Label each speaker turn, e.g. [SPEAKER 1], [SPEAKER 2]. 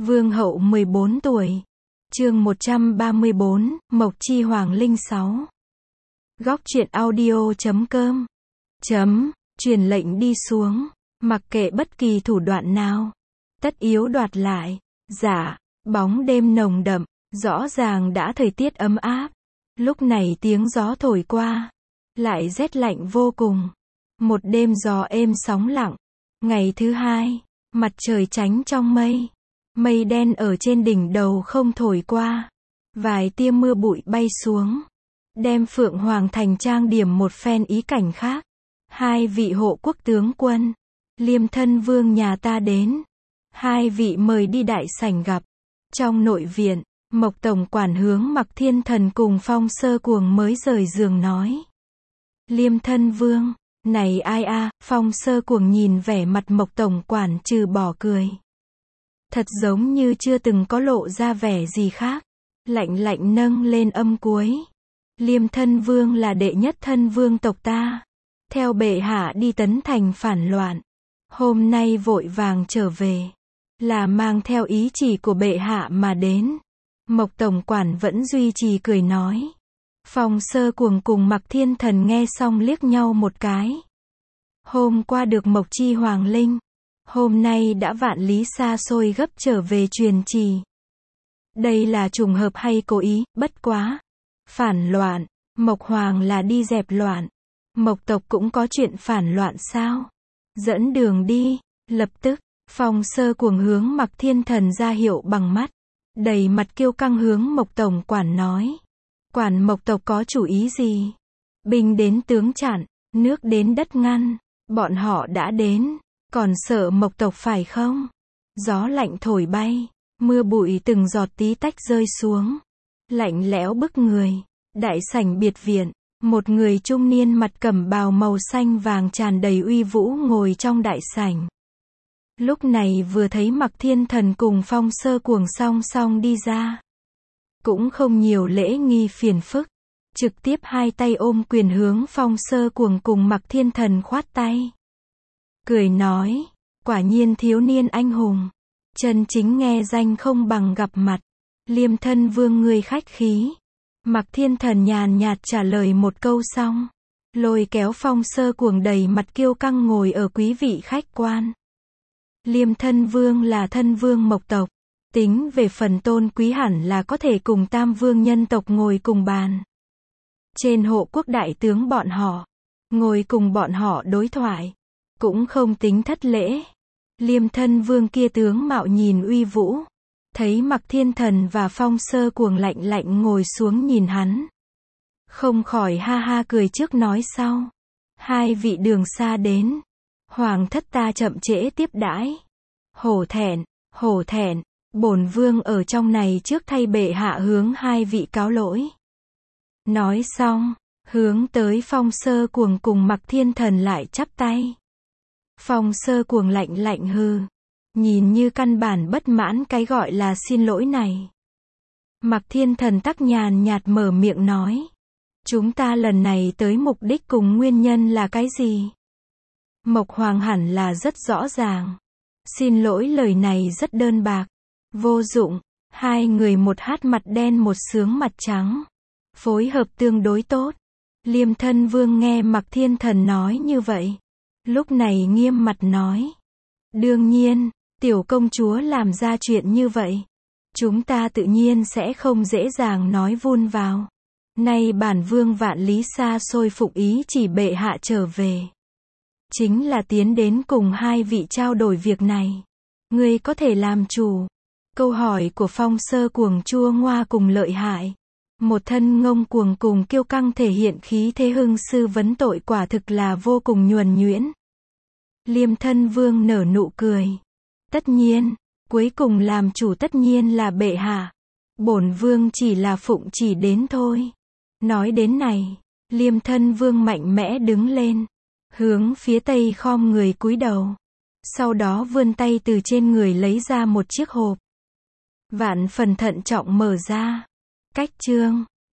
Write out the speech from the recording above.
[SPEAKER 1] Vương hậu 14 tuổi. Chương 134, Mộc Chi Hoàng Linh 6. Góc truyện audio.com. Truyền lệnh đi xuống, mặc kệ bất kỳ thủ đoạn nào, tất yếu đoạt lại. Dạ. Bóng đêm nồng đậm, rõ ràng đã thời tiết ấm áp. Lúc này tiếng gió thổi qua, lại rét lạnh vô cùng. Một đêm gió êm sóng lặng. Ngày thứ hai, mặt trời tránh trong mây. Mây đen ở trên đỉnh đầu không thổi qua. Vài tia mưa bụi bay xuống, đem Phượng Hoàng Thành trang điểm một phen ý cảnh khác. Hai vị hộ quốc tướng quân, Liêm Thân Vương nhà ta đến. Hai vị mời đi đại sảnh gặp. Trong nội viện, Mộc Tổng quản hướng Mặc Thiên Thần cùng Phong Sơ Cuồng mới rời giường nói. Liêm Thân Vương, này ai a? Phong Sơ Cuồng nhìn vẻ mặt Mộc Tổng quản trừ bỏ cười. Thật giống như chưa từng có lộ ra vẻ gì khác. Lạnh lạnh nâng lên âm cuối. Liêm Thân Vương là đệ nhất thân vương tộc ta. Theo bệ hạ đi Tấn Thành phản loạn. Hôm nay vội vàng trở về. Là mang theo ý chỉ của bệ hạ mà đến. Mộc Tổng quản vẫn duy trì cười nói. Phong Sơ Cuồng cùng Mặc Thiên Thần nghe xong liếc nhau một cái. Hôm qua được Mộc Chi Hoàng Linh. Hôm nay đã vạn lý xa xôi gấp trở về truyền trì. Đây là trùng hợp hay cố ý? Bất quá. Phản loạn. Mộc Hoàng là đi dẹp loạn. Mộc tộc cũng có chuyện phản loạn sao? Dẫn đường đi. Lập tức, Phong Sơ Cuồng hướng Mặc Thiên Thần ra hiệu bằng mắt. Đầy mặt kiêu căng hướng Mộc Tổng quản nói. Quản Mộc tộc có chủ ý gì? Binh đến tướng chặn, nước đến đất ngăn. Bọn họ đã đến. Còn sợ Mộc tộc phải không? Gió lạnh thổi bay. Mưa bụi từng giọt tí tách rơi xuống. Lạnh lẽo bức người. Đại sảnh biệt viện. Một người trung niên mặt cẩm bào màu xanh vàng tràn đầy uy vũ ngồi trong đại sảnh. Lúc này vừa thấy Mặc Thiên Thần cùng Phong Sơ Cuồng song song đi ra. Cũng không nhiều lễ nghi phiền phức. Trực tiếp hai tay ôm quyền hướng Phong Sơ Cuồng cùng Mặc Thiên Thần khoát tay. Cười nói, quả nhiên thiếu niên anh hùng. Chân chính nghe danh không bằng gặp mặt. Liêm Thân Vương ngươi khách khí. Mặc Thiên Thần nhàn nhạt trả lời một câu xong. Lôi kéo Phong Sơ Cuồng đầy mặt kiêu căng ngồi ở quý vị khách quan. Liêm Thân Vương là thân vương Mộc tộc. Tính về phần tôn quý hẳn là có thể cùng Tam Vương nhân tộc ngồi cùng bàn. Trên hộ quốc đại tướng bọn họ. Ngồi cùng bọn họ đối thoại. Cũng không tính thất lễ. Liêm Thân Vương kia tướng mạo nhìn uy vũ. Thấy Mặc Thiên Thần và Phong Sơ Cuồng lạnh lạnh ngồi xuống nhìn hắn. Không khỏi ha ha cười trước nói sau. Hai vị đường xa đến. Hoàng thất ta chậm trễ tiếp đãi. Hổ thẹn, bổn vương ở trong này trước thay bệ hạ hướng hai vị cáo lỗi. Nói xong, hướng tới Phong Sơ Cuồng cùng Mặc Thiên Thần lại chắp tay. Phong Sơ Cuồng lạnh lạnh hừ. Nhìn như căn bản bất mãn cái gọi là xin lỗi này. Mặc Thiên Thần tắc nhàn nhạt mở miệng nói. Chúng ta lần này tới mục đích cùng nguyên nhân là cái gì? Mộc Hoàng hẳn là rất rõ ràng. Xin lỗi lời này rất đơn bạc. Vô dụng. Hai người một hát mặt đen một sướng mặt trắng. Phối hợp tương đối tốt. Liêm Thân Vương nghe Mặc Thiên Thần nói như vậy. Lúc này nghiêm mặt nói. Đương nhiên, tiểu công chúa làm ra chuyện như vậy. Chúng ta tự nhiên sẽ không dễ dàng nói vun vào. Nay bản vương vạn lý xa xôi phục ý chỉ bệ hạ trở về. Chính là tiến đến cùng hai vị trao đổi việc này. Ngươi có thể làm chủ. Câu hỏi của Phong Sơ Cuồng chua ngoa cùng lợi hại. Một thân ngông cuồng cùng kiêu căng thể hiện khí thế hưng sư vấn tội quả thực là vô cùng nhuần nhuyễn. Liêm Thân Vương nở nụ cười. Tất nhiên, cuối cùng làm chủ tất nhiên là bệ hạ. Bổn vương chỉ là phụng chỉ đến thôi. Nói đến này, Liêm Thân Vương mạnh mẽ đứng lên. Hướng phía tây khom người cúi đầu. Sau đó vươn tay từ trên người lấy ra một chiếc hộp. Vạn phần thận trọng mở ra. Cách chương.